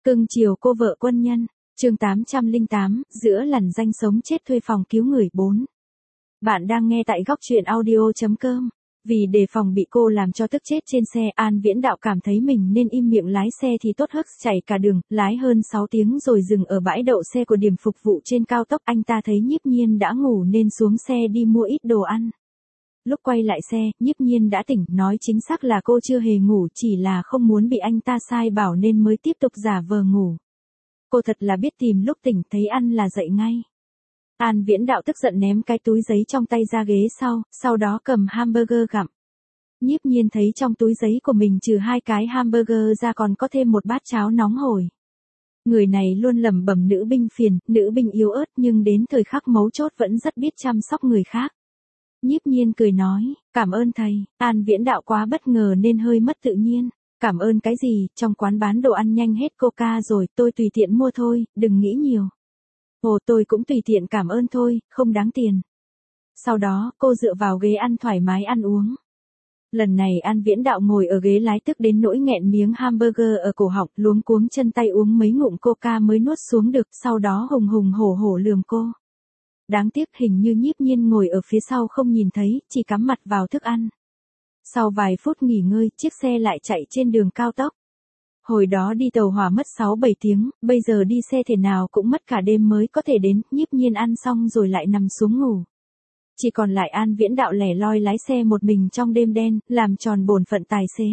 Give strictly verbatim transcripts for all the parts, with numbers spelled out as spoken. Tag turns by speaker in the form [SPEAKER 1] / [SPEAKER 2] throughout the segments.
[SPEAKER 1] Cưng chiều cô vợ quân nhân, chương tám trăm lẻ tám, giữa lằn ranh sống chết thuê phòng cứu người bốn. Bạn đang nghe tại góc truyện audio chấm com. Vì đề phòng bị cô làm cho tức chết trên xe, An Viễn Đạo cảm thấy mình nên im miệng lái xe thì tốt hức chạy cả đường, lái hơn sáu tiếng rồi dừng ở bãi đậu xe của điểm phục vụ trên cao tốc. Anh ta thấy Nhiếp Nhiên đã ngủ nên xuống xe đi mua ít đồ ăn. Lúc quay lại xe, Nhiếp Nhiên đã tỉnh, nói chính xác là cô chưa hề ngủ, chỉ là không muốn bị anh ta sai bảo nên mới tiếp tục giả vờ ngủ. Cô thật là biết tìm lúc tỉnh thấy ăn là dậy ngay. An Viễn Đạo tức giận ném cái túi giấy trong tay ra ghế sau, sau đó cầm hamburger gặm. Nhiếp Nhiên thấy trong túi giấy của mình trừ hai cái hamburger ra còn có thêm một bát cháo nóng hổi. Người này luôn lẩm bẩm nữ binh phiền, nữ binh yếu ớt nhưng đến thời khắc mấu chốt vẫn rất biết chăm sóc người khác. Nhiếp Nhiên cười nói, cảm ơn thầy. An Viễn Đạo quá bất ngờ nên hơi mất tự nhiên. Cảm ơn cái gì, trong quán bán đồ ăn nhanh hết coca rồi, tôi tùy tiện mua thôi, đừng nghĩ nhiều. Ồ, tôi cũng tùy tiện cảm ơn thôi, không đáng tiền. Sau đó, cô dựa vào ghế ăn thoải mái ăn uống. Lần này An Viễn Đạo ngồi ở ghế lái tức đến nỗi nghẹn miếng hamburger ở cổ họng, luống cuống chân tay uống mấy ngụm coca mới nuốt xuống được, sau đó hùng hùng hổ hổ lườm cô. Đáng tiếc hình như Nhiếp Nhiên ngồi ở phía sau không nhìn thấy, chỉ cắm mặt vào thức ăn. Sau vài phút nghỉ ngơi, chiếc xe lại chạy trên đường cao tốc. Hồi đó đi tàu hỏa mất sáu bảy tiếng, bây giờ đi xe thể nào cũng mất cả đêm mới có thể đến. Nhiếp Nhiên ăn xong rồi lại nằm xuống ngủ. Chỉ còn lại An Viễn Đạo lẻ loi lái xe một mình trong đêm đen, làm tròn bổn phận tài xế.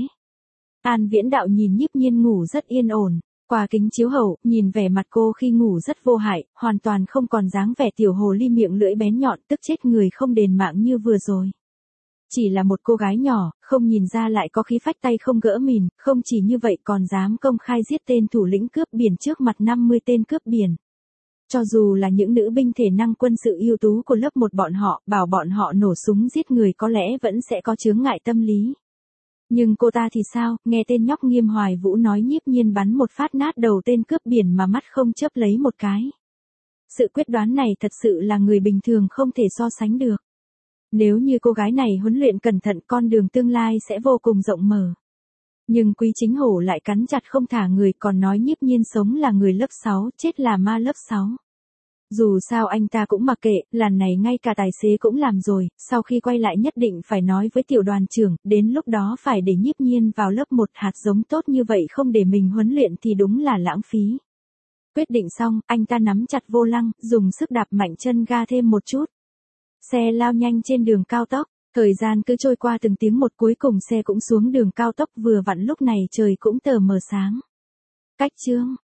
[SPEAKER 1] An Viễn Đạo nhìn Nhiếp Nhiên ngủ rất yên ổn. Qua kính chiếu hậu, nhìn vẻ mặt cô khi ngủ rất vô hại, hoàn toàn không còn dáng vẻ tiểu hồ ly miệng lưỡi bén nhọn tức chết người không đền mạng như vừa rồi. Chỉ là một cô gái nhỏ, không nhìn ra lại có khí phách tay không gỡ mìn, không chỉ như vậy còn dám công khai giết tên thủ lĩnh cướp biển trước mặt năm mươi tên cướp biển. Cho dù là những nữ binh thể năng quân sự ưu tú của lớp một bọn họ, bảo bọn họ nổ súng giết người có lẽ vẫn sẽ có chướng ngại tâm lý. Nhưng cô ta thì sao, nghe tên nhóc Nghiêm Hoài Vũ nói Nhiếp Nhiên bắn một phát nát đầu tên cướp biển mà mắt không chớp lấy một cái. Sự quyết đoán này thật sự là người bình thường không thể so sánh được. Nếu như cô gái này huấn luyện cẩn thận con đường tương lai sẽ vô cùng rộng mở. Nhưng Quý Chính Hổ lại cắn chặt không thả người còn nói Nhiếp Nhiên sống là người lớp sáu, chết là ma lớp sáu. Dù sao anh ta cũng mặc kệ, lần này ngay cả tài xế cũng làm rồi, sau khi quay lại nhất định phải nói với tiểu đoàn trưởng, đến lúc đó phải để Nhiếp Nhiên vào lớp một hạt giống tốt như vậy không để mình huấn luyện thì đúng là lãng phí. Quyết định xong, anh ta nắm chặt vô lăng, dùng sức đạp mạnh chân ga thêm một chút. Xe lao nhanh trên đường cao tốc, thời gian cứ trôi qua từng tiếng một cuối cùng xe cũng xuống đường cao tốc vừa vặn lúc này trời cũng tờ mờ sáng. Cách chương